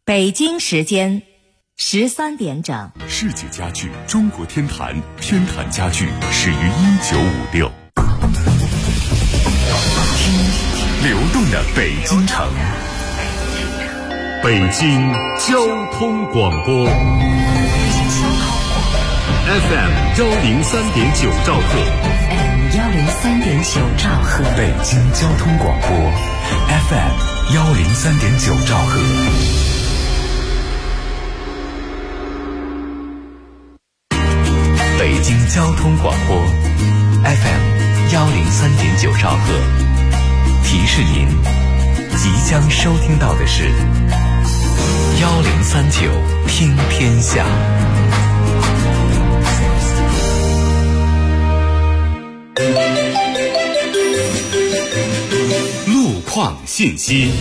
北京时间13点整。 世界家具中国天坛，天坛家具始于1956。听流动的北京城，北京交通广播 FM 103.9兆赫 103.9兆赫， 北京交通广播 FM 103.9兆赫。北京交通广播 FM 103.9兆赫，提示您即将收听到的是1039听天下。路况信息。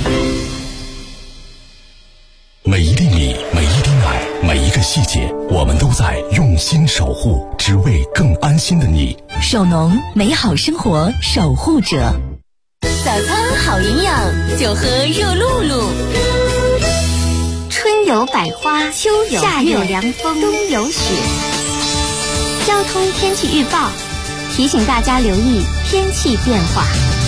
每一粒米，每一滴奶，每一个细节，我们都在用心守护，只为更安心的你。 守农，美好生活守护者。 早餐好营养，就喝热露露。 春有百花，秋有夏有凉风，冬有雪。交通天气预报提醒大家留意天气变化。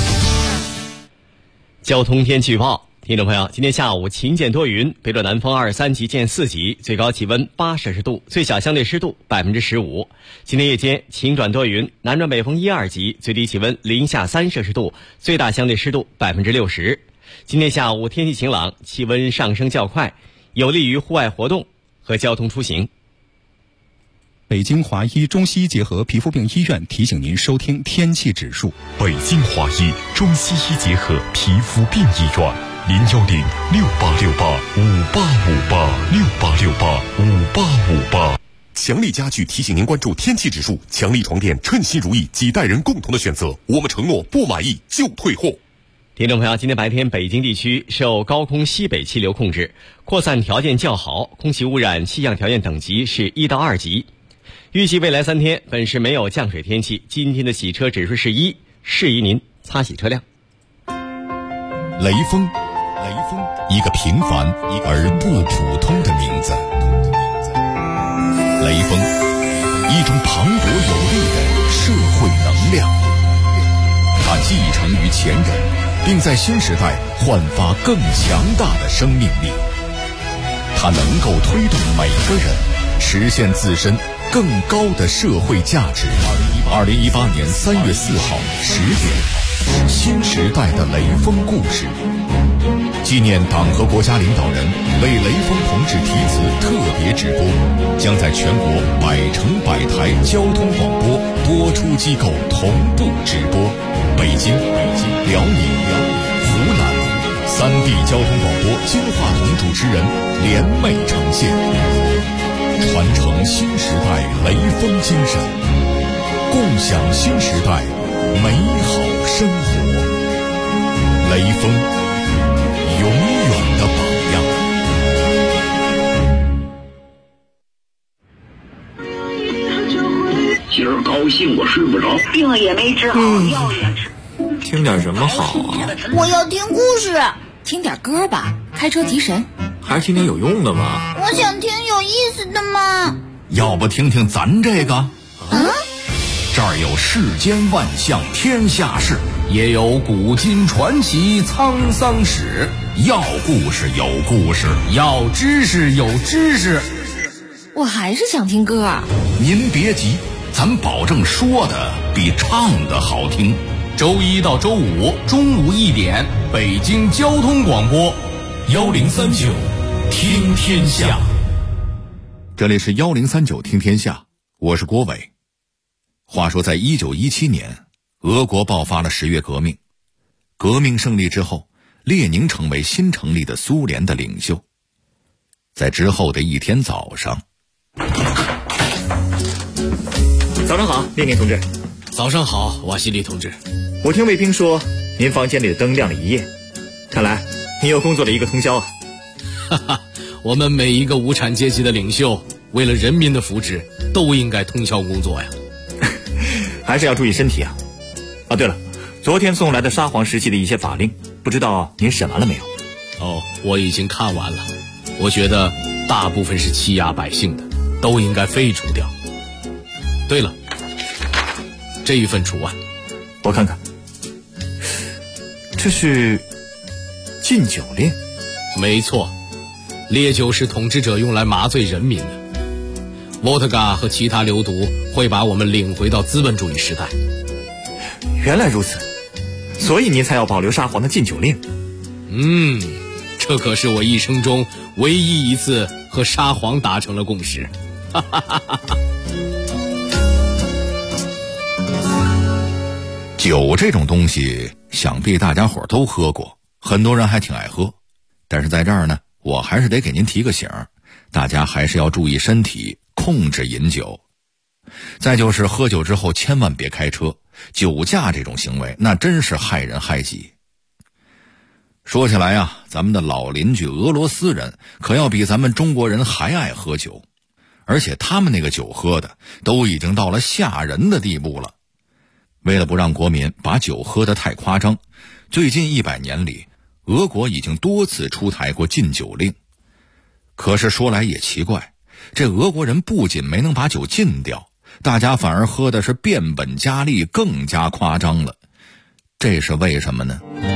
交通天气预报，听众朋友，今天下午晴间多云，北转南风23级见4级，最高气温8摄氏度，最小相对湿度15%。今天夜间晴转多云，南转北风1、2级，最低气温零下3摄氏度，最大相对湿度60%。今天下午天气晴朗，气温上升较快，有利于户外活动和交通出行。 北京华医中西医结合皮肤病医院提醒您收听天气指数。 北京华医中西医结合皮肤病医院，0106868585858，6885858。强力家具提醒您关注天气指数，强力床垫称心如意，几代人共同的选择，我们承诺不满意就退货。 听众朋友，今天白天北京地区受高空西北气流控制，扩散条件较好，空气污染气象条件等级是1到2级。预计未来3天本市没有降水天气，今天的洗车指数是1，适宜您擦洗车辆。 雷锋，一个平凡而不普通的名字。雷锋，一种磅礴有力的社会能量。他继承于前人，并在新时代焕发更强大的生命力。他能够推动每个人实现自身更高的社会价值。2018年3月4号10点，新时代的雷锋故事，纪念党和国家领导人为雷锋同志题词特别直播，将在全国100城100台交通广播播出机构同步直播。北京、辽宁、湖南3地交通广播金话筒主持人联袂呈现，传承新时代雷锋精神，共享新时代美好生活。雷锋，永远的榜样。 今儿高兴我睡不着， 病也没治好，药也吃。 听点什么好啊？ 我要听故事。听点歌吧，开车提神。 还是听点有用的吧。 我想听有意思的嘛。 要不听听咱这个？这儿有世间万象天下事，也有古今传奇沧桑史。要故事有故事，要知识有知识。 我还是想听歌。 您别急，咱保证说的比唱的好听。周1到周5中午1点，北京交通广播1039听天下。 这里是1039听天下，我是郭伟。话说在1917年，俄国爆发了10月革命。革命胜利之后，列宁成为新成立的苏联的领袖。在之后的一天早上， 早上好，列宁同志。 早上好，瓦西里同志。 我听卫兵说，您房间里的灯亮了一夜，看来您又工作了一个通宵啊。 哈哈，我们每一个无产阶级的领袖，为了人民的福祉，都应该通宵工作呀。 还是要注意身体啊。哦，对了，昨天送来的沙皇时期的一些法令，不知道您审完了没有？ 哦，我已经看完了。 我觉得大部分是欺压百姓的，都应该废除掉。对了，这一份除案， 我看看，这是禁酒令。 没错，烈酒是统治者用来麻醉人民的。沃特嘎和其他流毒会把我们领回到资本主义时代。 原来如此，所以您才要保留沙皇的禁酒令。 这可是我一生中唯一一次和沙皇达成了共识。 酒这种东西，想必大家伙都喝过，很多人还挺爱喝。但是在这儿呢，我还是得给您提个醒，大家还是要注意身体，控制饮酒。再就是喝酒之后千万别开车，酒驾这种行为那真是害人害己。说起来啊，咱们的老邻居俄罗斯人可要比咱们中国人还爱喝酒，而且他们那个酒喝的都已经到了吓人的地步了。为了不让国民把酒喝得太夸张，最近100年里，俄国已经多次出台过禁酒令。可是说来也奇怪，这俄国人不仅没能把酒禁掉，大家反而喝的是变本加厉，更加夸张了。这是为什么呢？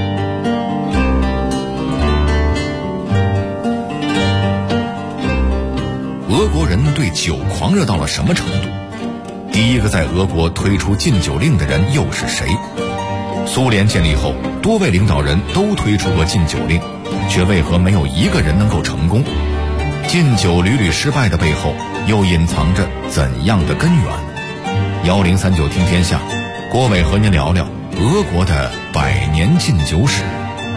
俄国人对酒狂热到了什么程度？第一个在俄国推出禁酒令的人又是谁？苏联建立后，多位领导人都推出过禁酒令，却为何没有一个人能够成功？禁酒屡屡失败的背后，又隐藏着怎样的根源？1039听天下，郭伟和您聊聊俄国的100年禁酒史。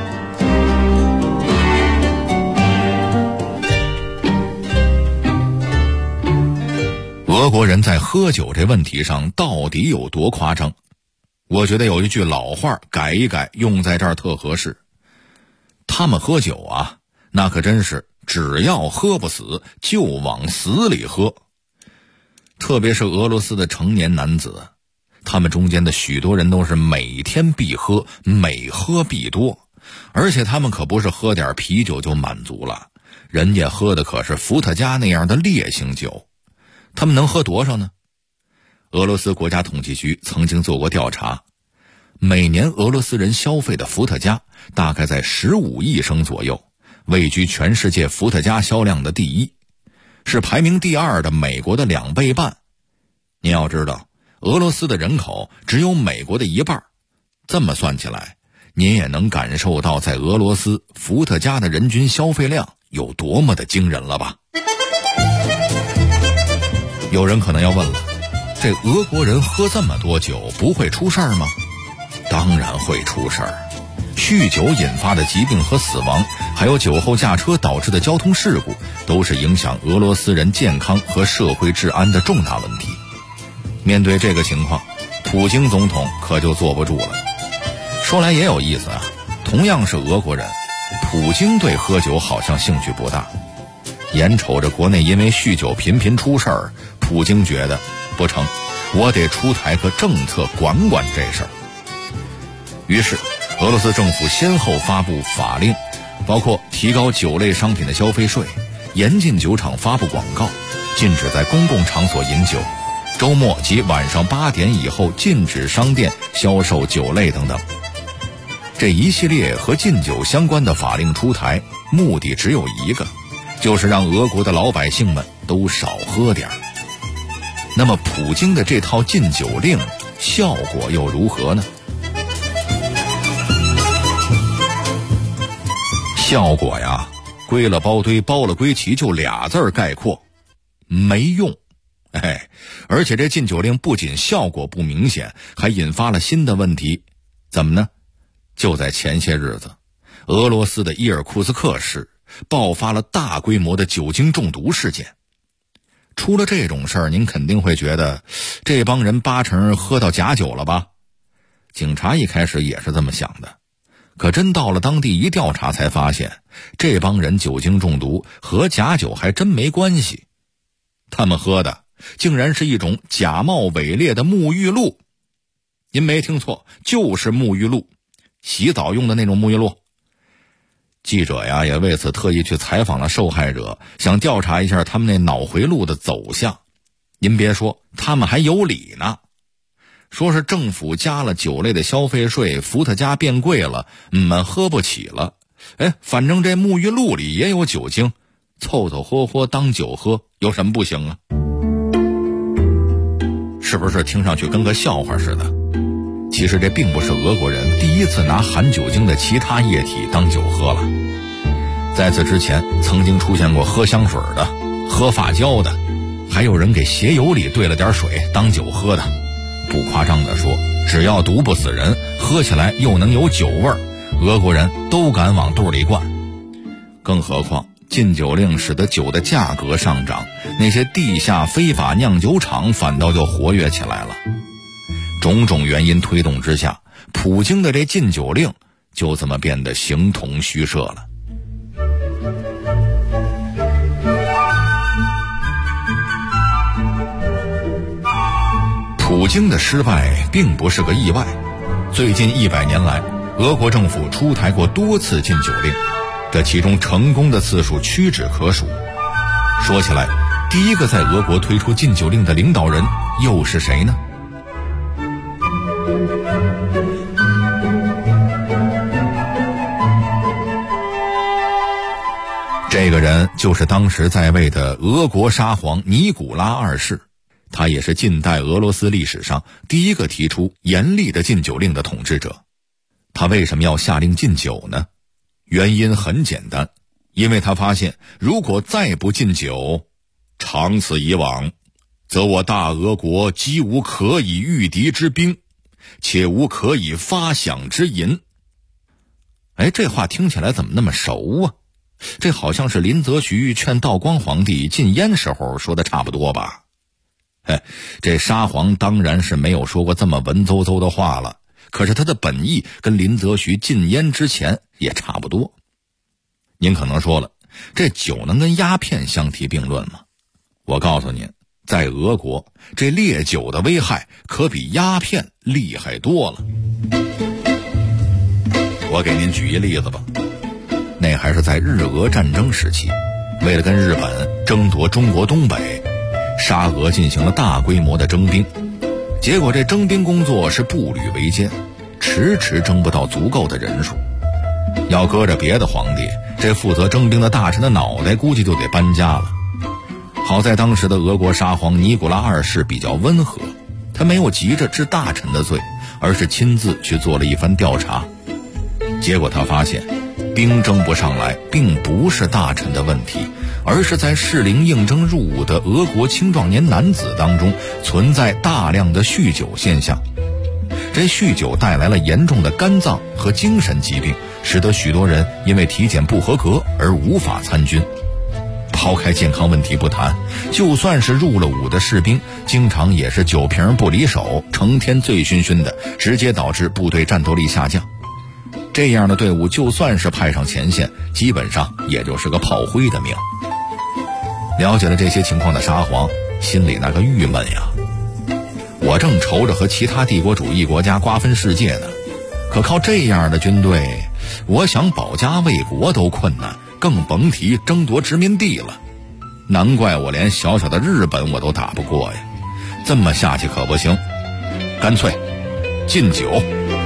俄国人在喝酒这问题上到底有多夸张？我觉得有一句老话改一改，用在这儿特合适。他们喝酒啊，那可真是只要喝不死就往死里喝。特别是俄罗斯的成年男子，他们中间的许多人都是每天必喝，每喝必多，而且他们可不是喝点啤酒就满足了，人家喝的可是伏特加那样的烈性酒。他们能喝多少呢？俄罗斯国家统计局曾经做过调查，每年俄罗斯人消费的伏特加大概在15亿升左右，位居全世界伏特加销量的第一，是排名第2的美国的2倍半。您要知道，俄罗斯的人口只有美国的1半，这么算起来，您也能感受到在俄罗斯伏特加的人均消费量有多么的惊人了吧？有人可能要问了，这俄国人喝这么多酒不会出事儿吗？当然会出事儿。酗酒引发的疾病和死亡，还有酒后驾车导致的交通事故，都是影响俄罗斯人健康和社会治安的重大问题。面对这个情况，普京总统可就坐不住了。说来也有意思啊，同样是俄国人，普京对喝酒好像兴趣不大。眼瞅着国内因为酗酒频频出事儿，普京觉得不成，我得出台个政策管管这事儿。于是俄罗斯政府先后发布法令，包括提高酒类商品的消费税，严禁酒厂发布广告，禁止在公共场所饮酒，周末及晚上8点以后禁止商店销售酒类等等。这一系列和禁酒相关的法令出台，目的只有一个，就是让俄国的老百姓们都少喝点儿。那么普京的这套禁酒令效果又如何呢？效果呀，归了包堆包了归齐，就俩字儿概括：没用。而且这禁酒令不仅效果不明显，还引发了新的问题。怎么呢？就在前些日子，俄罗斯的伊尔库斯克市爆发了大规模的酒精中毒事件。出了这种事儿，您肯定会觉得这帮人8成喝到假酒了吧？警察一开始也是这么想的，可真到了当地一调查才发现，这帮人酒精中毒和假酒还真没关系。他们喝的竟然是一种假冒伪劣的沐浴露。您没听错，就是沐浴露，洗澡用的那种沐浴露。 记者呀也为此特意去采访了受害者，想调查一下他们那脑回路的走向。您别说，他们还有理呢，说是政府加了酒类的消费税，伏特加变贵了，们喝不起了。反正这沐浴露里也有酒精，凑凑合合当酒喝，有什么不行啊？是不是听上去跟个笑话似的？其实这并不是俄国人第一次拿含酒精的其他液体当酒喝了。在此之前，曾经出现过喝香水的、喝发胶的，还有人给鞋油里兑了点水当酒喝的。不夸张地说，只要毒不死人，喝起来又能有酒味儿，俄国人都敢往肚里灌。更何况禁酒令使得酒的价格上涨，那些地下非法酿酒厂反倒就活跃起来了。种种原因推动之下，普京的这禁酒令就这么变得形同虚设了。普京的失败并不是个意外，最近100年来，俄国政府出台过多次禁酒令，这其中成功的次数屈指可数。说起来，第一个在俄国推出禁酒令的领导人又是谁呢？这个人就是当时在位的俄国沙皇尼古拉二世，他也是近代俄罗斯历史上第一个提出严厉的禁酒令的统治者。他为什么要下令禁酒呢？原因很简单，因为他发现如果再不禁酒，长此以往，则我大俄国既无可以御敌之兵，且无可以发饷之银。这话听起来怎么那么熟啊？这好像是林则徐劝道光皇帝禁烟时候说的差不多吧？这沙皇当然是没有说过这么文绉绉的话了，可是他的本意跟林则徐禁烟之前也差不多。您可能说了，这酒能跟鸦片相提并论吗？我告诉您，在俄国，这烈酒的危害可比鸦片厉害多了。我给您举一例子吧，那还是在日俄战争时期，为了跟日本争夺中国东北，沙俄进行了大规模的征兵，结果这征兵工作是步履维艰，迟迟征不到足够的人数。要搁着别的皇帝，这负责征兵的大臣的脑袋估计就得搬家了。好在当时的俄国沙皇尼古拉二世比较温和，他没有急着治大臣的罪，而是亲自去做了一番调查。结果他发现兵征不上来并不是大臣的问题，而是在适龄应征入伍的俄国青壮年男子当中存在大量的酗酒现象。这酗酒带来了严重的肝脏和精神疾病，使得许多人因为体检不合格而无法参军。抛开健康问题不谈，就算是入了伍的士兵，经常也是酒瓶不离手，成天醉醺醺的，直接导致部队战斗力下降。这样的队伍就算是派上前线，基本上也就是个炮灰的命。了解了这些情况的沙皇心里那个郁闷呀，我正愁着和其他帝国主义国家瓜分世界呢，可靠这样的军队，我想保家卫国都困难，更甭提争夺殖民地了。难怪我连小小的日本我都打不过呀，这么下去可不行，干脆禁酒。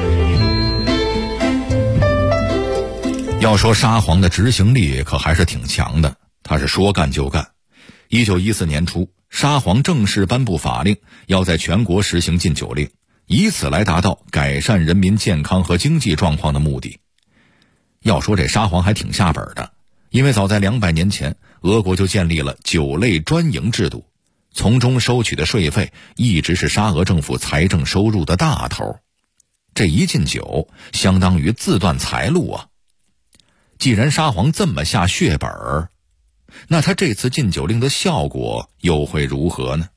要说沙皇的执行力可还是挺强的，他是说干就干。1914年初，沙皇正式颁布法令，要在全国实行禁酒令，以此来达到改善人民健康和经济状况的目的。要说这沙皇还挺下本的，因为早在200年前，俄国就建立了酒类专营制度，从中收取的税费一直是沙俄政府财政收入的大头。这一禁酒，相当于自断财路啊！既然沙皇这么下血本儿，那他这次禁酒令的效果又会如何呢？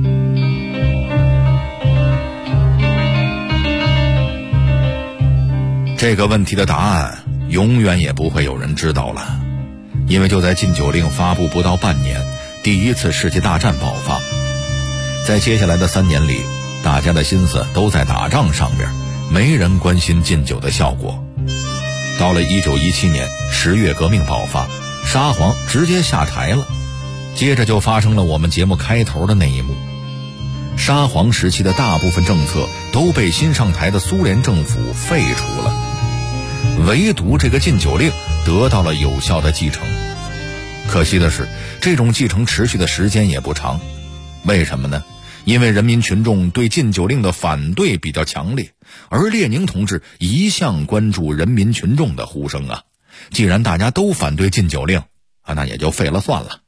这个问题的答案永远也不会有人知道了，因为就在禁酒令发布不到半年，第一次世界大战爆发。在接下来的3年里，大家的心思都在打仗上边，没人关心禁酒的效果。 到了1917年10月革命爆发，沙皇直接下台了，接着就发生了我们节目开头的那一幕。沙皇时期的大部分政策都被新上台的苏联政府废除了，唯独这个禁酒令得到了有效的继承。可惜的是，这种继承持续的时间也不长。为什么呢？因为人民群众对禁酒令的反对比较强烈，而列宁同志一向关注人民群众的呼声啊。既然大家都反对禁酒令那也就废了算了。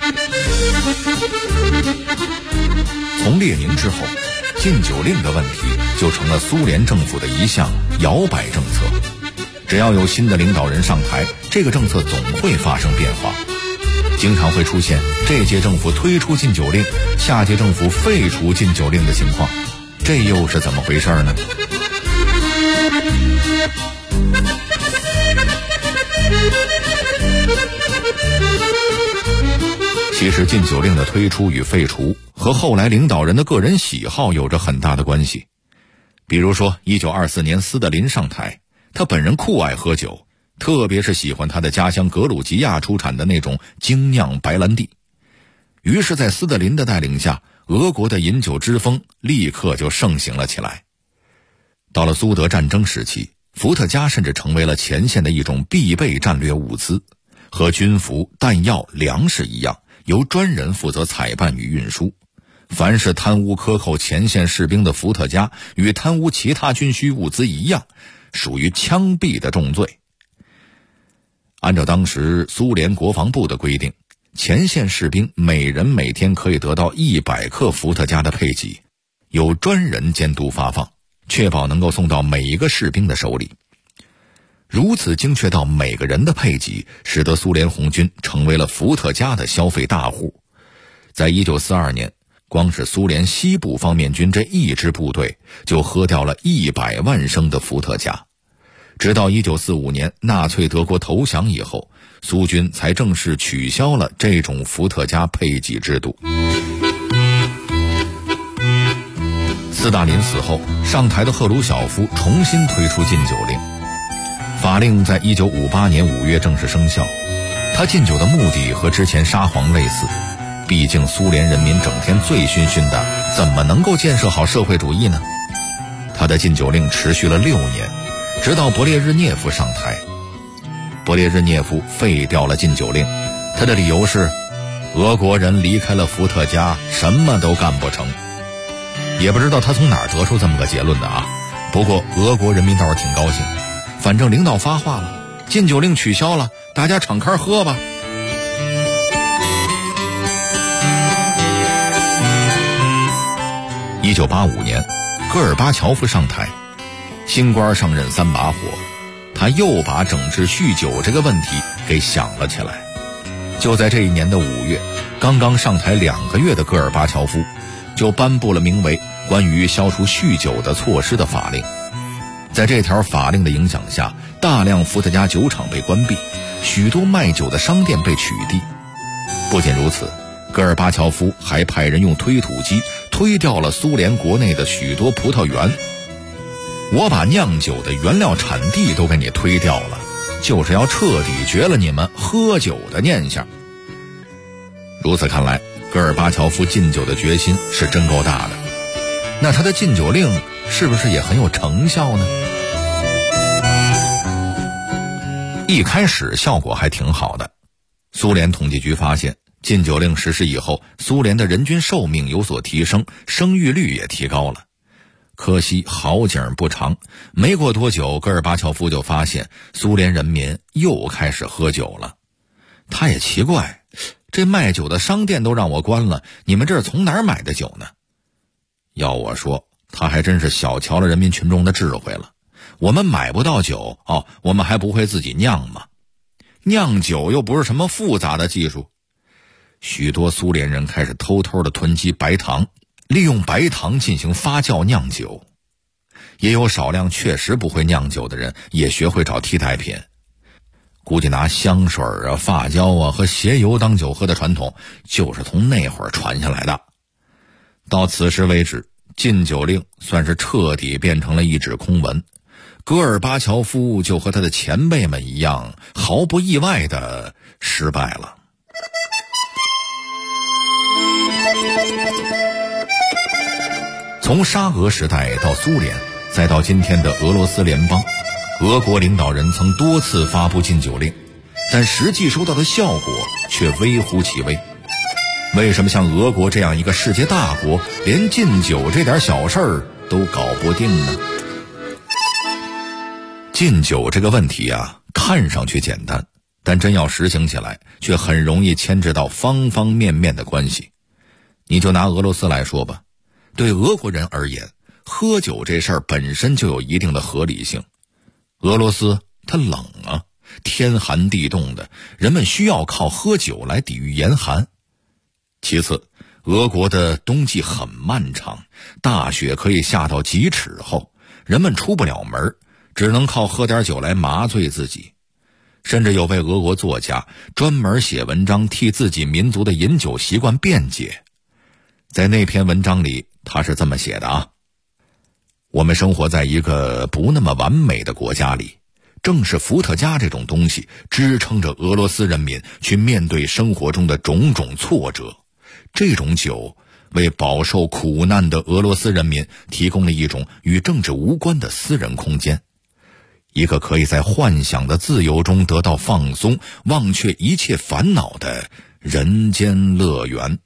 从列宁之后，禁酒令的问题就成了苏联政府的一项摇摆政策。只要有新的领导人上台，这个政策总会发生变化，经常会出现这届政府推出禁酒令，下届政府废除禁酒令的情况。这又是怎么回事呢？其实禁酒令的推出与废除和后来领导人的个人喜好有着很大的关系。比如说1924年斯大林上台，他本人酷爱喝酒，特别是喜欢他的家乡格鲁吉亚出产的那种精酿白兰地。于是在斯大林的带领下，俄国的饮酒之风立刻就盛行了起来。到了苏德战争时期，伏特加甚至成为了前线的一种必备战略物资，和军服、弹药、粮食一样，由专人负责采办与运输。凡是贪污克扣前线士兵的伏特加，与贪污其他军需物资一样，属于枪毙的重罪。按照当时苏联国防部的规定，前线士兵每人每天可以得到100克伏特加的配给，有专人监督发放，确保能够送到每一个士兵的手里。如此精确到每个人的配给，使得苏联红军成为了伏特加的消费大户。在1942年，光是苏联西部方面军这一支部队就喝掉了100万升的伏特加。直到1945年纳粹德国投降以后，苏军才正式取消了这种伏特加配给制度。斯大林死后，上台的赫鲁晓夫重新推出禁酒令，法令在1958年5月正式生效。他禁酒的目的和之前沙皇类似，毕竟苏联人民整天醉醺醺的，怎么能够建设好社会主义呢？他的禁酒令持续了6年，直到勃列日涅夫上台。勃列日涅夫废掉了禁酒令，他的理由是俄国人离开了伏特加什么都干不成。也不知道他从哪儿得出这么个结论的啊。不过俄国人民倒是挺高兴，反正领导发话了，禁酒令取消了，大家敞开喝吧。1985年，戈尔巴乔夫上台，新官上任3把火，他又把整治酗酒这个问题给想了起来。就在这一年的5月，刚刚上台2个月的戈尔巴乔夫就颁布了名为《关于消除酗酒的措施》的法令。在这条法令的影响下，大量伏特加酒厂被关闭，许多卖酒的商店被取缔。不仅如此，戈尔巴乔夫还派人用推土机推掉了苏联国内的许多葡萄园。我把酿酒的原料产地都给你推掉了，就是要彻底绝了你们喝酒的念想。如此看来，戈尔巴乔夫禁酒的决心是真够大的。那他的禁酒令是不是也很有成效呢？一开始效果还挺好的。苏联统计局发现，禁酒令实施以后，苏联的人均寿命有所提升，生育率也提高了。可惜好景不长，没过多久，戈尔巴乔夫就发现苏联人民又开始喝酒了。他也奇怪，这卖酒的商店都让我关了，你们这儿从哪儿买的酒呢？要我说，他还真是小瞧了人民群众的智慧了。我们买不到酒我们还不会自己酿吗？酿酒又不是什么复杂的技术。许多苏联人开始偷偷的囤积白糖，利用白糖进行发酵酿酒。也有少量确实不会酿酒的人也学会找替代品。估计拿香水发胶和鞋油当酒喝的传统就是从那会儿传下来的。到此时为止，禁酒令算是彻底变成了一纸空文。 戈尔巴乔夫就和他的前辈们一样，毫不意外地失败了。从沙俄时代到苏联，再到今天的俄罗斯联邦，俄国领导人曾多次发布禁酒令，但实际收到的效果却微乎其微。为什么像俄国这样一个世界大国，连禁酒这点小事儿都搞不定呢？禁酒这个问题啊，看上去简单，但真要实行起来，却很容易牵制到方方面面的关系。你就拿俄罗斯来说吧，对俄国人而言，喝酒这事儿本身就有一定的合理性。俄罗斯它冷啊，天寒地冻的，人们需要靠喝酒来抵御严寒。其次，俄国的冬季很漫长，大雪可以下到几尺厚，人们出不了门，只能靠喝点酒来麻醉自己。甚至有位俄国作家专门写文章替自己民族的饮酒习惯辩解。在那篇文章里，他是这么写的啊：我们生活在一个不那么完美的国家里，正是伏特加这种东西支撑着俄罗斯人民去面对生活中的种种挫折。这种酒为饱受苦难的俄罗斯人民提供了一种与政治无关的私人空间，一个可以在幻想的自由中得到放松，忘却一切烦恼的人间乐园。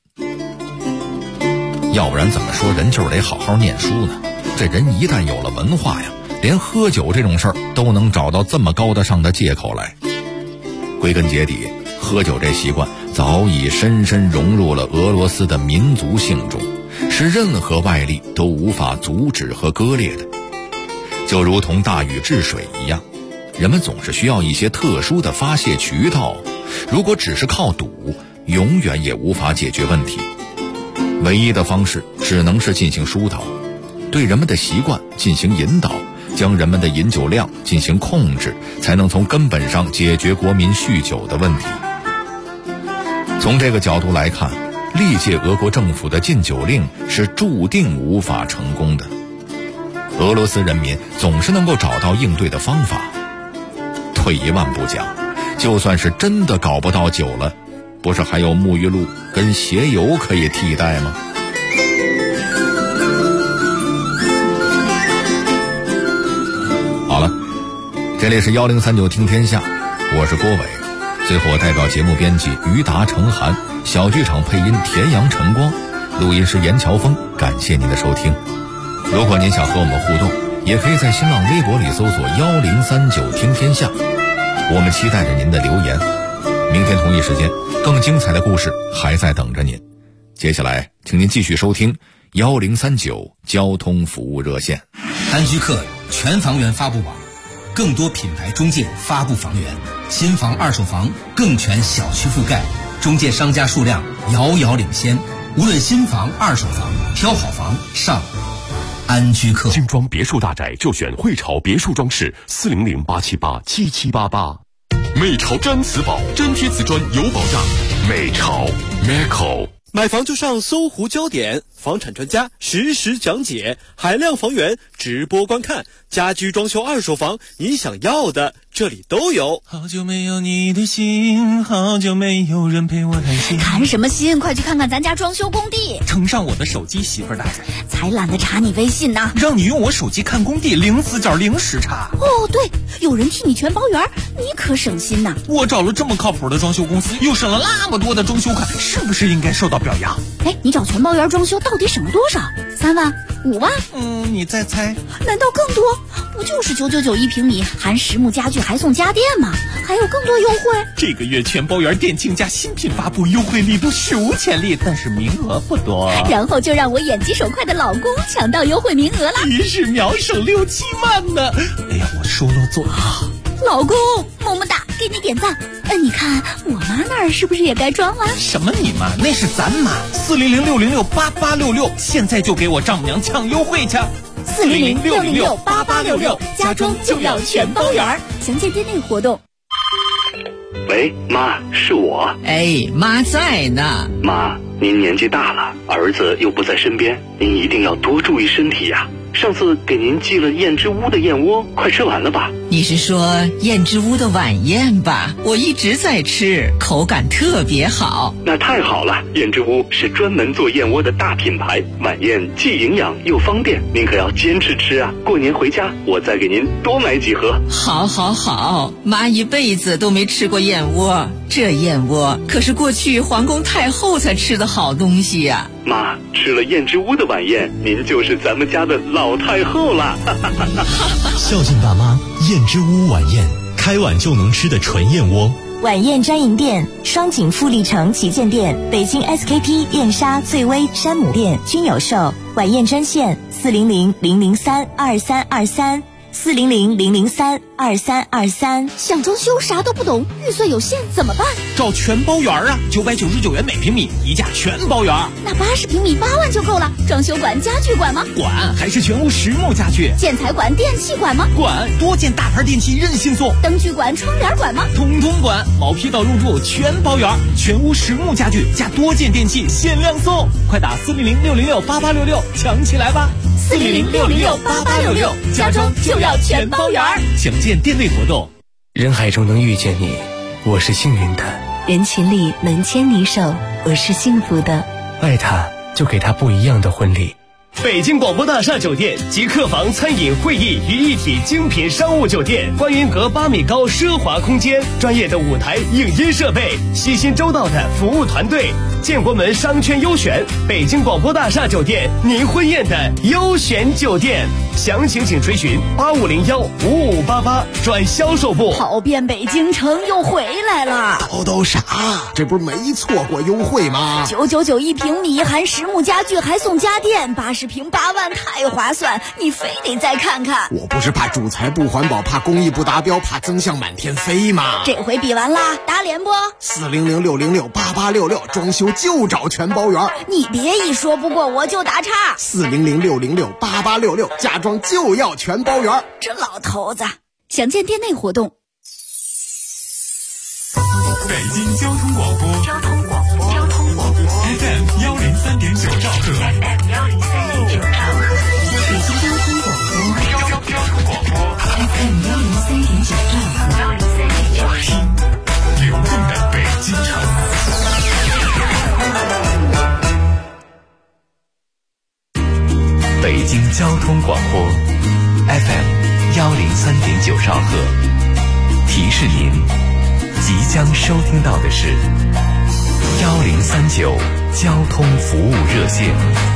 要不然怎么说人就是得好好念书呢？这人一旦有了文化呀，连喝酒这种事儿都能找到这么高大上的借口来。归根结底，喝酒这习惯早已深深融入了俄罗斯的民族性中，是任何外力都无法阻止和割裂的。就如同大禹治水一样，人们总是需要一些特殊的发泄渠道，如果只是靠赌，永远也无法解决问题。唯一的方式只能是进行疏导，对人们的习惯进行引导，将人们的饮酒量进行控制，才能从根本上解决国民酗酒的问题。从这个角度来看，历届俄国政府的禁酒令是注定无法成功的。俄罗斯人民总是能够找到应对的方法。退一万步讲，就算是真的搞不到酒了，不是还有沐浴露跟鞋油可以替代吗？好了，这里是1039听天下，我是郭伟。最后代表节目编辑于达、程涵，小剧场配音田阳、晨光，录音师严乔峰，感谢您的收听。如果您想和我们互动，也可以在新浪微博里搜索1039听天下，我们期待着您的留言。明天同一时间，更精彩的故事还在等着您。接下来请您继续收听1039交通服务热线。 安居客全房源发布网，更多品牌中介发布房源，新房二手房更全小区覆盖，中介商家数量遥遥领先。无论新房二手房，挑好房上安居客。 精装别墅大宅就选汇潮别墅装饰，400-878-7788。美潮真瓷宝，真贴瓷砖有保障。美潮 Meco。 买房就上搜狐焦点，房产专家实时讲解，海量房源直播观看，家居装修二手房，你想要的这里都有。 好久没有你的心，好久没有人陪我谈心。 谈什么心？快去看看咱家装修工地。 呈上我的手机，媳妇儿大人。 才懒得查你微信呢。 让你用我手机看工地，零死角零时差。 哦，对，有人替你全包圆，你可省心呐。 我找了这么靠谱的装修公司，又省了那么多的装修款，是不是应该受到表扬？ 哎，你找全包圆装修到底省了多少？3万、5万？ 你再猜？ 难道更多？不就是999一平米，含实木家具还送家电吗？还有更多优惠。 这个月全包圆店庆价新品发布，优惠力度史无前例，但是名额不多。 然后就让我眼疾手快的老公抢到优惠名额了， 一日秒省6-7万呢！哎呀，我说漏嘴了。 老公，么么哒，给你点赞。你看我妈那儿是不是也该装了？ 什么你妈？那是咱妈。400-606-8866，现在就给我丈母娘抢优惠去。 400-606-8866，家装就要全包圆。详见店内活动。 喂，妈，是我。 哎，妈在呢。 妈，您年纪大了，儿子又不在身边，您一定要多注意身体呀。 上次给您寄了燕之屋的燕窝，快吃完了吧？ 你是说燕之屋的晚宴吧？我一直在吃，口感特别好。 那太好了，燕之屋是专门做燕窝的大品牌，晚宴既营养又方便，您可要坚持吃啊！过年回家我再给您多买几盒。 好，好，好，妈一辈子都没吃过燕窝，这燕窝可是过去皇宫太后才吃的好东西呀。 妈，吃了燕之屋的晚宴，您就是咱们家的老太后了。 孝敬爸妈，燕之屋晚宴，开碗就能吃的纯燕窝。 晚宴专营店：双井富力城旗舰店、北京 SKP 燕莎、翠微、山姆店均有售。晚宴专线：400-003-2323，400-003-2323。 想装修啥都不懂，预算有限怎么办？ 找全包圆啊，999元每平米，一价全包圆。 那80平米8万就够了。装修管、家具管吗？ 管，还是全屋实木家具。 建材管、电器管吗？ 管，多件大牌电器任性送。 灯具管、窗帘管吗？ 统统管，毛坯到入住全包圆，全屋实木家具加多件电器限量送，快打400-606-8866抢起来吧！400-606-8866，家装就要全包圆。详见店内活动。 人海中能遇见你，我是幸运的； 人群里能牵你手，我是幸福的。 爱他，就给他不一样的婚礼。 北京广播大厦酒店集客房、餐饮、会议于一体精品商务酒店，观云阁8米高奢华空间，专业的舞台影音设备，悉心周到的服务团队，建国门商圈优选，北京广播大厦酒店，您婚宴的优选酒店。详情请垂询8501-5588转销售部。 跑遍北京城又回来了， 都傻，这不是没错过优惠吗 ？999一平米，含实木家具还送家电，80平8万，太划算，你非得再看看。 我不是怕主材不环保，怕工艺不达标，怕增项满天飞吗？ 这回比完啦，打脸不？400-606-8866，装修就找全包圆。你别一说不过我就打岔。 400-606-8866，家装就要全包圆。 这老头子，详见店内活动。 北京交通广播FM 103.9兆赫， 北京交通广播FM 103.9兆赫， 听流动的北京城。 北京交通广播 FM 103.9兆赫，提示您即将收听到的是1039交通服务热线。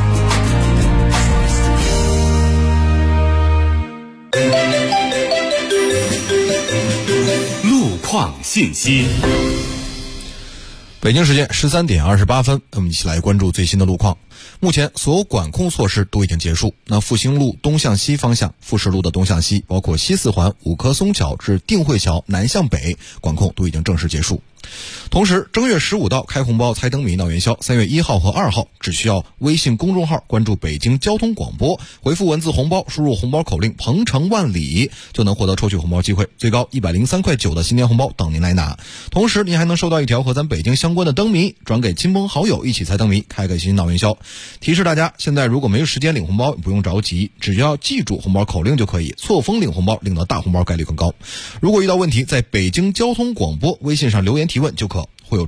路况信息。 北京时间13点28分，我们一起来关注最新的路况。目前所有管控措施都已经结束。那复兴路东向西方向、富士路的东向西，包括西四环五棵松桥至定慧桥南向北，管控都已经正式结束。同时，正月15到开红包、猜灯谜闹元宵，3月1号和2号只需要微信公众号关注北京交通广播，回复文字红包，输入红包口令鹏程万里，就能获得抽取红包机会，最高103.9块的新年红包等您来拿。同时您还能收到一条和咱北京相关的灯谜，转给亲朋好友一起猜灯谜，开个心闹元宵。提示大家，现在如果没有时间领红包，不用着急，只要记住红包口令就可以，错峰领红包，领到大红包概率更高。如果遇到问题，在北京交通广播微信上留言提问就可。